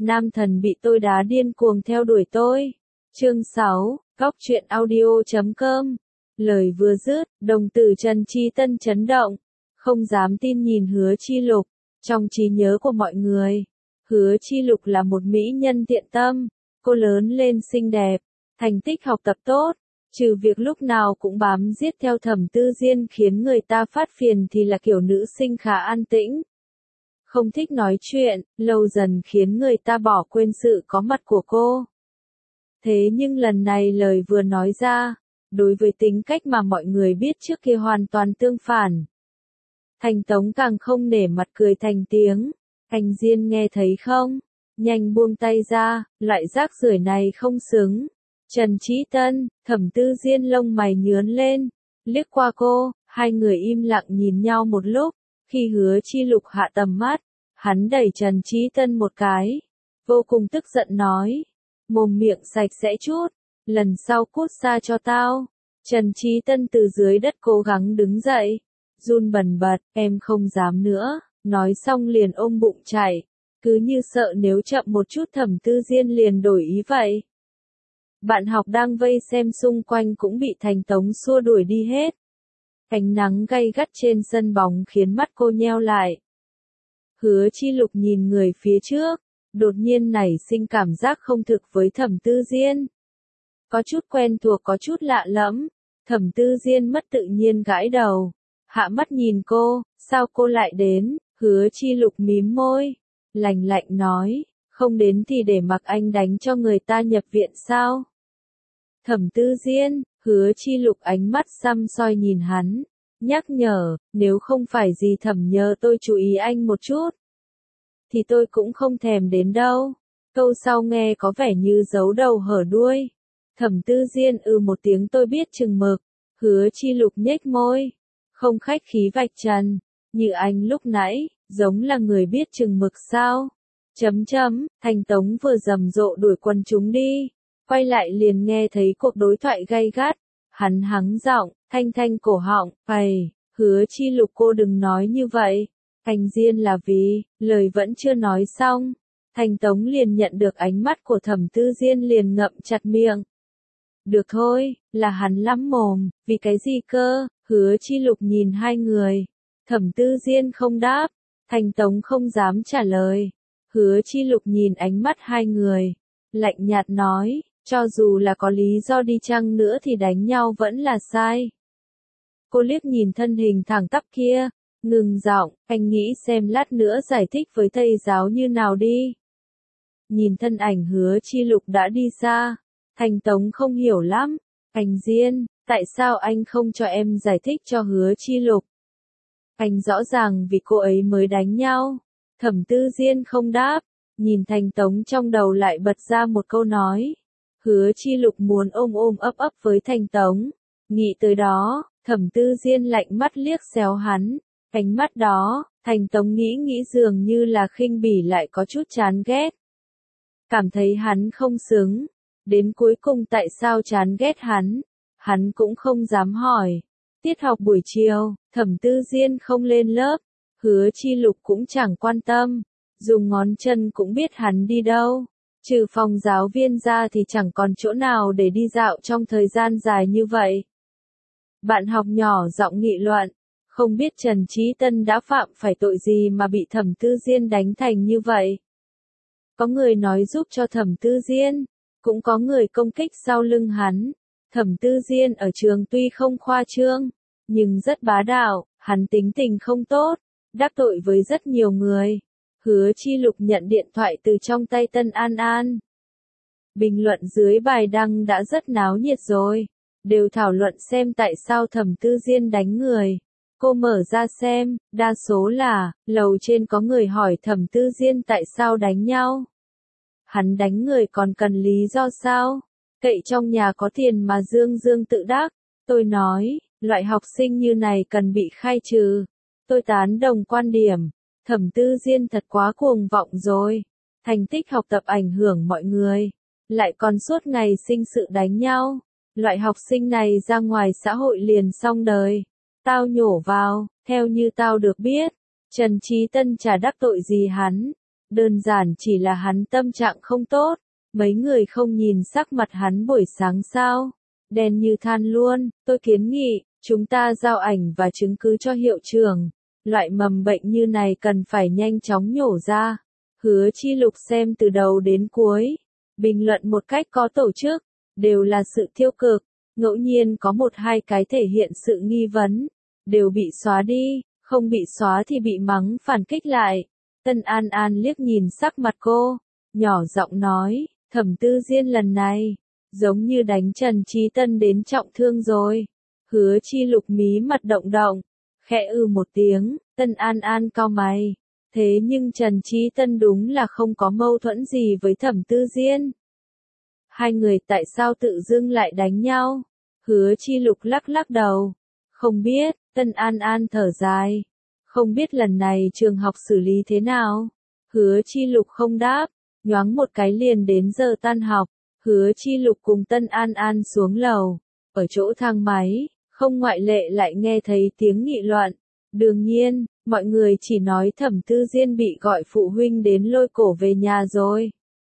nam thần bị tôi đá điên cuồng theo đuổi tôi. Chương 6, Góc truyện audio.com. Lời vừa dứt, đồng tử Trần Chi Tân chấn động, không dám tin nhìn Hứa Chi Lục. Trong trí nhớ của mọi người, Hứa Chi Lục là một mỹ nhân thiện tâm, cô lớn lên xinh đẹp, thành tích học tập tốt, trừ việc lúc nào cũng bám giết theo Thẩm Tư Diên khiến người ta phát phiền thì là kiểu nữ sinh khá an tĩnh. Không thích nói chuyện, lâu dần khiến người ta bỏ quên sự có mặt của cô. Thế nhưng lần này lời vừa nói ra, đối với tính cách mà mọi người biết trước kia hoàn toàn tương phản. Thành Tống càng không nể mặt cười thành tiếng. Anh Diên nghe thấy không? Nhanh buông tay ra, loại rác rưởi này không xứng. Trần Chí Tân, Thẩm Tư Diên lông mày nhướng lên, liếc qua cô, hai người im lặng nhìn nhau một lúc. Khi Hứa Chi Lục hạ tầm mắt, hắn đẩy Trần Chí Tân một cái, vô cùng tức giận nói, mồm miệng sạch sẽ chút, lần sau cút xa cho tao. Trần Chí Tân từ dưới đất cố gắng đứng dậy, run bần bật, em không dám nữa, nói xong liền ôm bụng chạy, cứ như sợ nếu chậm một chút Thẩm Tư Diên liền đổi ý vậy. Bạn học đang vây xem xung quanh cũng bị Thành Tống xua đuổi đi hết. Ánh nắng gay gắt trên sân bóng khiến mắt cô nheo lại. Hứa Chi Lục nhìn người phía trước, đột nhiên nảy sinh cảm giác không thực với Thẩm Tư Diên. Có chút quen thuộc có chút lạ lẫm, Thẩm Tư Diên mất tự nhiên gãi đầu, hạ mắt nhìn cô, sao cô lại đến? Hứa Chi Lục mím môi, lạnh lạnh nói, không đến thì để mặc anh đánh cho người ta nhập viện sao? Thẩm Tư Diên, Hứa Chi Lục ánh mắt săm soi nhìn hắn, nhắc nhở, nếu không phải gì Thẩm nhờ tôi chú ý anh một chút, thì tôi cũng không thèm đến đâu. Câu sau nghe có vẻ như giấu đầu hở đuôi. Thẩm Tư Diên một tiếng tôi biết chừng mực. Hứa Chi Lục nhếch môi, không khách khí vạch trần, như anh lúc nãy, giống là người biết chừng mực sao? Thành Tống vừa rầm rộ đuổi quân chúng đi, quay lại liền nghe thấy cuộc đối thoại gay gắt, hắn hắng giọng, thanh cổ họng, phầy, Hứa Chi Lục cô đừng nói như vậy, anh Diên là vì, lời vẫn chưa nói xong, Thành Tống liền nhận được ánh mắt của Thẩm Tư Diên liền ngậm chặt miệng. Được thôi, là hắn lắm mồm, vì cái gì cơ? Hứa Chi Lục nhìn hai người. Thẩm Tư Diên không đáp, Thành Tống không dám trả lời. Hứa Chi Lục nhìn ánh mắt hai người, lạnh nhạt nói, cho dù là có lý do đi chăng nữa thì đánh nhau vẫn là sai. Cô liếc nhìn thân hình thẳng tắp kia, ngừng giọng, anh nghĩ xem lát nữa giải thích với thầy giáo như nào đi. Nhìn thân ảnh Hứa Chi Lục đã đi xa, Thành Tống không hiểu lắm, anh Diên, tại sao anh không cho em giải thích cho Hứa Chi Lục? Anh rõ ràng vì cô ấy mới đánh nhau. Thẩm Tư Diên không đáp, nhìn Thành Tống trong đầu lại bật ra một câu nói. Hứa Chi Lục muốn ôm ấp với Thành Tống. Nghĩ tới đó, Thẩm Tư Diên lạnh mắt liếc xéo hắn. Ánh mắt đó, Thành Tống nghĩ dường như là khinh bỉ lại có chút chán ghét. Cảm thấy hắn không xứng. Đến cuối cùng tại sao chán ghét hắn cũng không dám hỏi. Tiết học buổi chiều, Thẩm Tư Diên không lên lớp, Hứa Chi Lục cũng chẳng quan tâm, dùng ngón chân cũng biết hắn đi đâu. Trừ phòng giáo viên ra thì chẳng còn chỗ nào để đi dạo trong thời gian dài như vậy. Bạn học nhỏ giọng nghị luận, không biết Trần Chí Tân đã phạm phải tội gì mà bị Thẩm Tư Diên đánh thành như vậy. Có người nói giúp cho Thẩm Tư Diên, cũng có người công kích sau lưng hắn. Thẩm Tư Diên ở trường tuy không khoa trương, nhưng rất bá đạo, hắn tính tình không tốt, đắc tội với rất nhiều người. Hứa Chi Lục nhận điện thoại từ trong tay Tân An An. Bình luận dưới bài đăng đã rất náo nhiệt rồi, đều thảo luận xem tại sao Thẩm Tư Diên đánh người. Cô mở ra xem, đa số là, lầu trên có người hỏi Thẩm Tư Diên tại sao đánh nhau. Hắn đánh người còn cần lý do sao? Cậy trong nhà có tiền mà dương tự đắc. Tôi nói, loại học sinh như này cần bị khai trừ. Tôi tán đồng quan điểm. Thẩm Tư Diên thật quá cuồng vọng rồi. Thành tích học tập ảnh hưởng mọi người. Lại còn suốt ngày sinh sự đánh nhau. Loại học sinh này ra ngoài xã hội liền xong đời. Tao nhổ vào, theo như tao được biết, Trần Chí Tân chả đắc tội gì hắn. Đơn giản chỉ là hắn tâm trạng không tốt, mấy người không nhìn sắc mặt hắn buổi sáng sao, đen như than luôn, tôi kiến nghị, chúng ta giao ảnh và chứng cứ cho hiệu trưởng, loại mầm bệnh như này cần phải nhanh chóng nhổ ra. Hứa Chi Lục xem từ đầu đến cuối, bình luận một cách có tổ chức, đều là sự tiêu cực, ngẫu nhiên có một hai cái thể hiện sự nghi vấn, đều bị xóa đi, không bị xóa thì bị mắng phản kích lại. Tân An An liếc nhìn sắc mặt cô, nhỏ giọng nói, Thẩm Tư Diên lần này, giống như đánh Trần Chí Tân đến trọng thương rồi. Hứa Chi Lục mí mặt động động, khẽ một tiếng, Tân An An cau mày. Thế nhưng Trần Chí Tân đúng là không có mâu thuẫn gì với Thẩm Tư Diên. Hai người tại sao tự dưng lại đánh nhau? Hứa Chi Lục lắc lắc đầu. Không biết, Tân An An thở dài. Không biết lần này trường học xử lý thế nào? Hứa Chi Lục không đáp, nhoáng một cái liền đến giờ tan học. Hứa Chi Lục cùng Tân An An xuống lầu. Ở chỗ thang máy, không ngoại lệ lại nghe thấy tiếng nghị luận. Đương nhiên, mọi người chỉ nói Thẩm Tư Diên bị gọi phụ huynh đến lôi cổ về nhà rồi.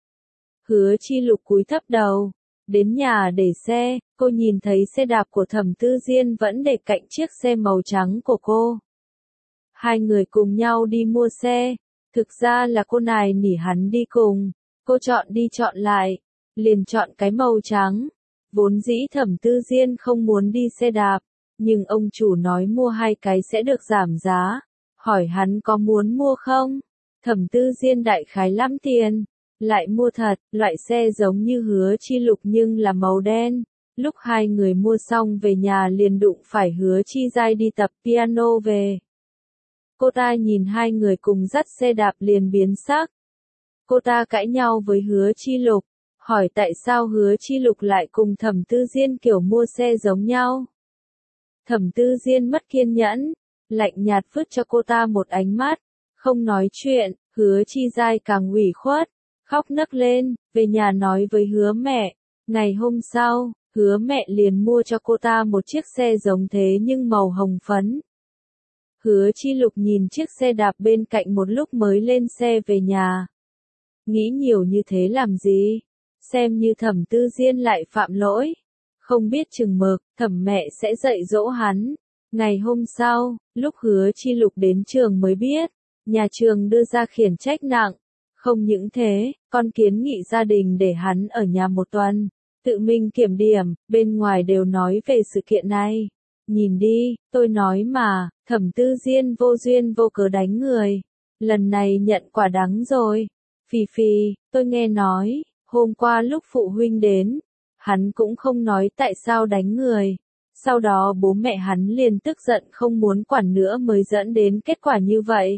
Hứa Chi Lục cúi thấp đầu, đến nhà để xe, cô nhìn thấy xe đạp của Thẩm Tư Diên vẫn để cạnh chiếc xe màu trắng của cô. Hai người cùng nhau đi mua xe, thực ra là cô này nỉ hắn đi cùng, cô chọn đi chọn lại, liền chọn cái màu trắng. Vốn dĩ Thẩm Tư Diên không muốn đi xe đạp, nhưng ông chủ nói mua hai cái sẽ được giảm giá, hỏi hắn có muốn mua không? Thẩm Tư Diên đại khái lắm tiền, lại mua thật, loại xe giống như Hứa Chi Lục nhưng là màu đen. Lúc hai người mua xong về nhà liền đụng phải Hứa Chi Giai đi tập piano về. Cô ta nhìn hai người cùng dắt xe đạp liền biến sắc. Cô ta cãi nhau với Hứa Chi Lục, hỏi tại sao Hứa Chi Lục lại cùng Thẩm Tư Diên kiểu mua xe giống nhau. Thẩm Tư Diên mất kiên nhẫn, lạnh nhạt vứt cho cô ta một ánh mắt, không nói chuyện. Hứa Chi Giai càng ủy khuất, khóc nấc lên, về nhà nói với Hứa mẹ. Ngày hôm sau, Hứa mẹ liền mua cho cô ta một chiếc xe giống thế nhưng màu hồng phấn. Hứa Chi Lục nhìn chiếc xe đạp bên cạnh một lúc mới lên xe về nhà. Nghĩ nhiều như thế làm gì? Xem như Thẩm Tư Diên lại phạm lỗi. Không biết chừng mực, Thẩm mẹ sẽ dạy dỗ hắn. Ngày hôm sau, lúc Hứa Chi Lục đến trường mới biết, nhà trường đưa ra khiển trách nặng. Không những thế, còn kiến nghị gia đình để hắn ở nhà một tuần, tự mình kiểm điểm, bên ngoài đều nói về sự kiện này. Nhìn đi, tôi nói mà, Thẩm Tư Diên vô duyên vô cớ đánh người. Lần này nhận quả đắng rồi. Phì phì, tôi nghe nói, hôm qua lúc phụ huynh đến, hắn cũng không nói tại sao đánh người. Sau đó bố mẹ hắn liền tức giận không muốn quản nữa mới dẫn đến kết quả như vậy.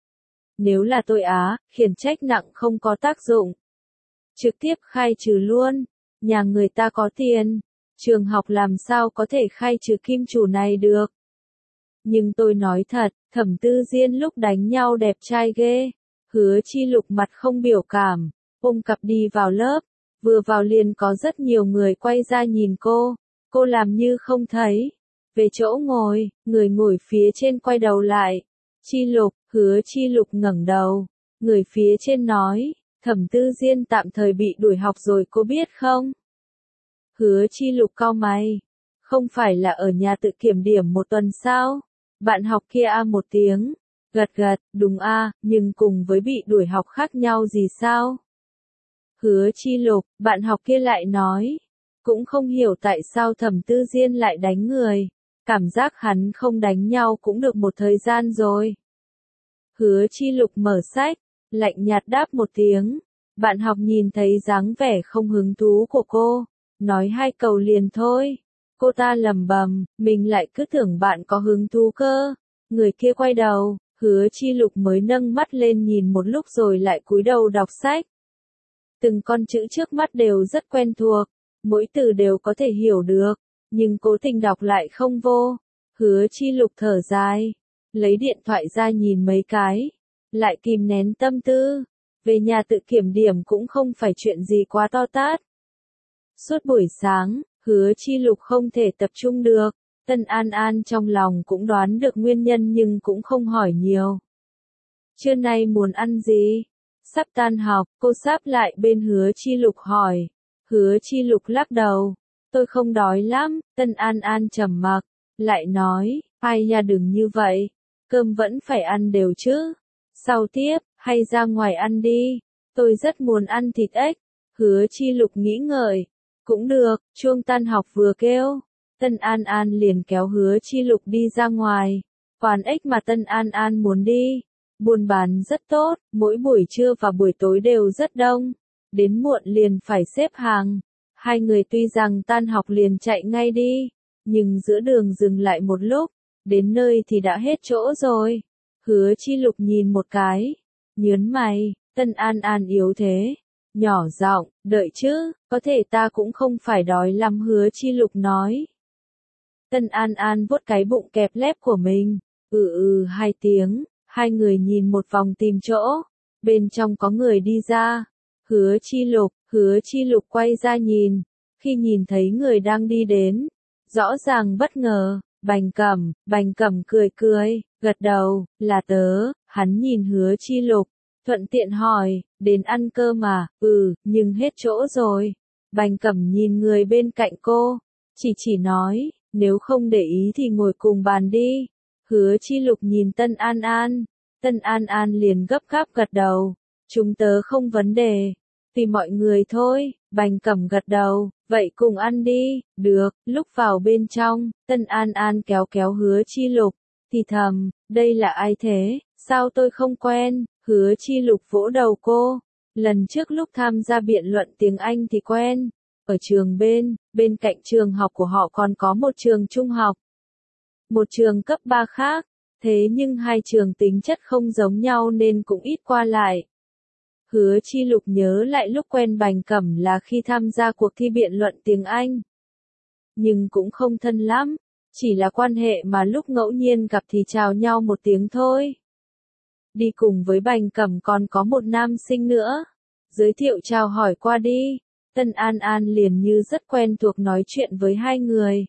Nếu là tôi khiển trách nặng không có tác dụng. Trực tiếp khai trừ luôn, nhà người ta có tiền, trường học làm sao có thể khai trừ kim chủ này được. Nhưng tôi nói thật, Thẩm Tư Diên lúc đánh nhau đẹp trai ghê. Hứa Chi Lục mặt không biểu cảm, ôm cặp đi vào lớp, vừa vào liền có rất nhiều người quay ra nhìn cô làm như không thấy. Về chỗ ngồi, người ngồi phía trên quay đầu lại. Chi Lục, Hứa Chi Lục ngẩng đầu, người phía trên nói, Thẩm Tư Diên tạm thời bị đuổi học rồi cô biết không? Hứa Chi Lục cau mày, không phải là ở nhà tự kiểm điểm một tuần sao? Bạn học kia một tiếng, gật gật, đúng nhưng cùng với bị đuổi học khác nhau gì sao? Hứa Chi Lục, bạn học kia lại nói, cũng không hiểu tại sao Thẩm Tư Diên lại đánh người, cảm giác hắn không đánh nhau cũng được một thời gian rồi. Hứa Chi Lục mở sách, lạnh nhạt đáp một tiếng, bạn học nhìn thấy dáng vẻ không hứng thú của cô, nói hai câu liền thôi. Cô ta lẩm bẩm, mình lại cứ tưởng bạn có hứng thú cơ. Người kia quay đầu, Hứa Chi Lục mới nâng mắt lên nhìn một lúc rồi lại cúi đầu đọc sách. Từng con chữ trước mắt đều rất quen thuộc, mỗi từ đều có thể hiểu được, nhưng cố tình đọc lại không vô. Hứa Chi Lục thở dài, lấy điện thoại ra nhìn mấy cái, lại kìm nén tâm tư. Về nhà tự kiểm điểm cũng không phải chuyện gì quá to tát. Suốt buổi sáng, Hứa Chi Lục không thể tập trung được, Tân An An trong lòng cũng đoán được nguyên nhân nhưng cũng không hỏi nhiều. Trưa nay muốn ăn gì? Sắp tan học, cô sắp lại bên Hứa Chi Lục hỏi. Hứa Chi Lục lắc đầu. Tôi không đói lắm, Tân An An trầm mặc, lại nói, ai nha đừng như vậy, cơm vẫn phải ăn đều chứ. Sau tiếp, hay ra ngoài ăn đi, tôi rất muốn ăn thịt ếch. Hứa Chi Lục nghĩ ngợi, cũng được, chuông tan học vừa kêu. Tân An An liền kéo Hứa Chi Lục đi ra ngoài. Quán ếch mà Tân An An muốn đi, buôn bán rất tốt, mỗi buổi trưa và buổi tối đều rất đông. Đến muộn liền phải xếp hàng. Hai người tuy rằng tan học liền chạy ngay đi, nhưng giữa đường dừng lại một lúc, đến nơi thì đã hết chỗ rồi. Hứa Chi Lục nhìn một cái, nhớn mày, Tân An An yếu thế, nhỏ giọng, đợi chứ, có thể ta cũng không phải đói lắm. Hứa Chi Lục nói. Tân An An vuốt cái bụng kẹp lép của mình, hai tiếng, hai người nhìn một vòng tìm chỗ, bên trong có người đi ra. Hứa Chi Lục quay ra nhìn, khi nhìn thấy người đang đi đến, rõ ràng bất ngờ, Bành Cẩm cười, gật đầu, là tớ. Hắn nhìn Hứa Chi Lục, thuận tiện hỏi, đến ăn cơm à? Nhưng hết chỗ rồi. Bành Cẩm nhìn người bên cạnh cô, chỉ nói, nếu không để ý thì ngồi cùng bàn đi. Hứa Chi Lục nhìn Tân An An liền gấp gáp gật đầu, chúng tớ không vấn đề, tùy mọi người thôi. Bành Cẩm gật đầu, vậy cùng ăn đi. Được. Lúc vào bên trong, Tân An An kéo Hứa Chi Lục, thì thầm, đây là ai thế, sao tôi không quen. Hứa Chi Lục vỗ đầu cô, lần trước lúc tham gia biện luận tiếng Anh thì quen, ở trường bên cạnh trường học của họ còn có một trường trung học, một trường cấp 3 khác, thế nhưng hai trường tính chất không giống nhau nên cũng ít qua lại. Hứa Chi Lục nhớ lại lúc quen Bành Cẩm là khi tham gia cuộc thi biện luận tiếng Anh. Nhưng cũng không thân lắm, chỉ là quan hệ mà lúc ngẫu nhiên gặp thì chào nhau một tiếng thôi. Đi cùng với Bành Cẩm còn có một nam sinh nữa. Giới thiệu chào hỏi qua đi, Tân An An liền như rất quen thuộc nói chuyện với hai người.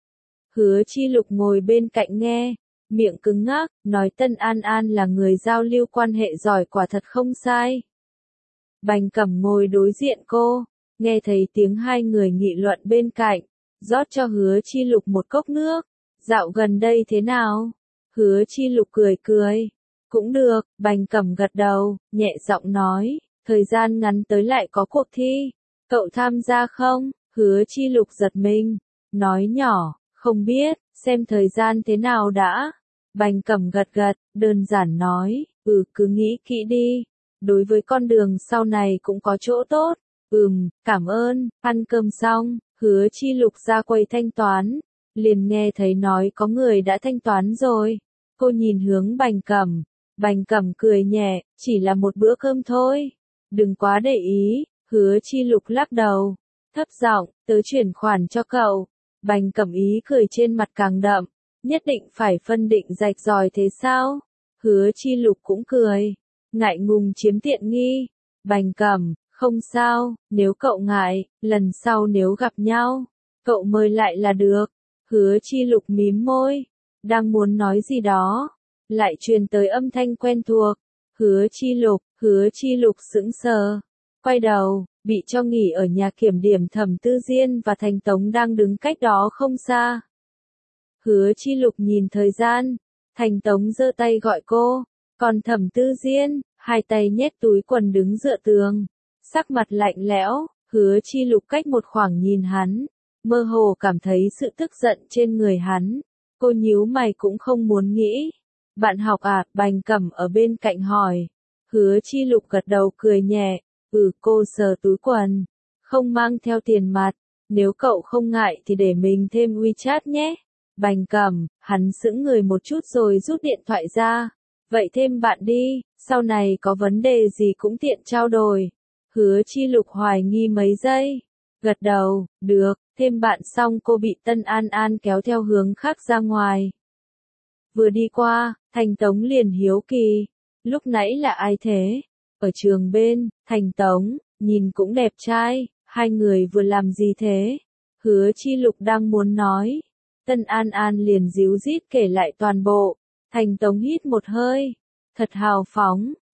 Hứa Chi Lục ngồi bên cạnh nghe, miệng cứng ngắc, nói Tân An An là người giao lưu quan hệ giỏi quả thật không sai. Bành Cẩm ngồi đối diện cô, nghe thấy tiếng hai người nghị luận bên cạnh, rót cho Hứa Chi Lục một cốc nước. Dạo gần đây thế nào? Hứa Chi Lục cười, cũng được. Bành Cẩm gật đầu, nhẹ giọng nói, thời gian ngắn tới lại có cuộc thi, cậu tham gia không? Hứa Chi Lục giật mình, nói nhỏ, không biết, xem thời gian thế nào đã. Bành Cẩm gật, đơn giản nói, cứ nghĩ kỹ đi, đối với con đường sau này cũng có chỗ tốt. Cảm ơn. Ăn cơm xong, Hứa Chi Lục ra quầy thanh toán, liền nghe thấy nói có người đã thanh toán rồi. Cô nhìn hướng Bành Cẩm cười nhẹ, chỉ là một bữa cơm thôi, đừng quá để ý. Hứa Chi Lục lắc đầu, thấp giọng, tớ chuyển khoản cho cậu. Bành Cẩm ý cười trên mặt càng đậm, nhất định phải phân định rạch ròi thế sao? Hứa Chi Lục cũng cười, ngại ngùng chiếm tiện nghi. Bành Cẩm, không sao, nếu cậu ngại, lần sau nếu gặp nhau, cậu mời lại là được. Hứa Chi Lục mím môi, đang muốn nói gì đó, lại truyền tới âm thanh quen thuộc. Hứa Chi Lục sững sờ, quay đầu, bị cho nghỉ ở nhà kiểm điểm Thẩm Tư Diên và Thành Tống đang đứng cách đó không xa. Hứa Chi Lục nhìn thời gian, Thành Tống giơ tay gọi cô, còn Thẩm Tư Diên, hai tay nhét túi quần đứng dựa tường, sắc mặt lạnh lẽo. Hứa Chi Lục cách một khoảng nhìn hắn, mơ hồ cảm thấy sự tức giận trên người hắn. Cô nhíu mày cũng không muốn nghĩ. Bạn học à? Bành Cẩm ở bên cạnh hỏi. Hứa Chi Lục gật đầu cười nhẹ, cô sờ túi quần, không mang theo tiền mặt, nếu cậu không ngại thì để mình thêm WeChat nhé. Bành Cẩm, hắn sững người một chút rồi rút điện thoại ra, vậy thêm bạn đi, sau này có vấn đề gì cũng tiện trao đổi. Hứa Chi Lục hoài nghi mấy giây, gật đầu, được. Thêm bạn xong cô bị Tân An An kéo theo hướng khác ra ngoài. Vừa đi qua, Thành Tống liền hiếu kỳ, lúc nãy là ai thế? Ở trường bên, Thành Tống, nhìn cũng đẹp trai, hai người vừa làm gì thế? Hứa Chi Lục đang muốn nói, Tân An An liền díu dít kể lại toàn bộ. Thành Tống hít một hơi, thật hào phóng,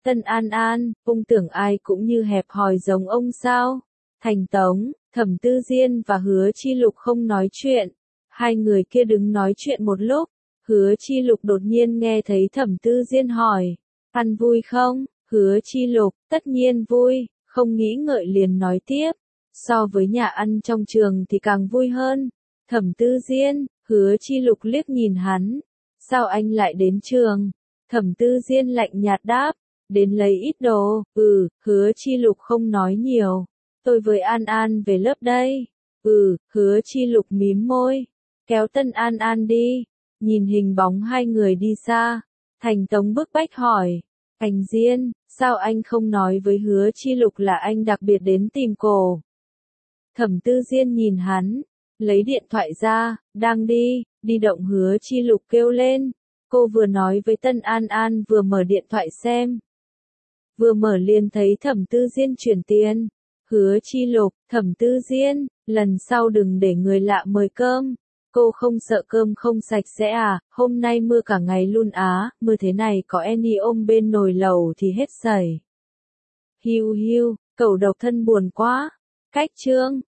Tân An An, ông tưởng ai cũng như hẹp hòi giống ông sao? Thành Tống, Thẩm Tư Diên và Hứa Chi Lục không nói chuyện. Hai người kia đứng nói chuyện một lúc. Hứa Chi Lục đột nhiên nghe thấy Thẩm Tư Diên hỏi. Ăn vui không? Hứa Chi Lục, tất nhiên vui, không nghĩ ngợi liền nói tiếp. So với nhà ăn trong trường thì càng vui hơn. Thẩm Tư Diên, Hứa Chi Lục liếc nhìn hắn. Sao anh lại đến trường? Thẩm Tư Diên lạnh nhạt đáp. Đến lấy ít đồ, Hứa Chi Lục không nói nhiều. Tôi với An An về lớp đây. Hứa Chi Lục mím môi. Kéo Tân An An đi. Nhìn hình bóng hai người đi xa. Thành Tống bức bách hỏi. Anh Diên, sao anh không nói với Hứa Chi Lục là anh đặc biệt đến tìm cô? Thẩm Tư Diên nhìn hắn. Lấy điện thoại ra, đang đi động Hứa Chi Lục kêu lên. Cô vừa nói với Tân An An vừa mở điện thoại xem. Vừa mở liền thấy Thẩm Tư Diên chuyển tiền. Hứa Chi Lục, Thẩm Tư Diên, lần sau đừng để người lạ mời cơm. Cô không sợ cơm không sạch sẽ à, hôm nay mưa cả ngày luôn á, mưa thế này có Annie ôm bên nồi lẩu thì hết sảy. Hiu hiu, cẩu độc thân buồn quá. Cách chương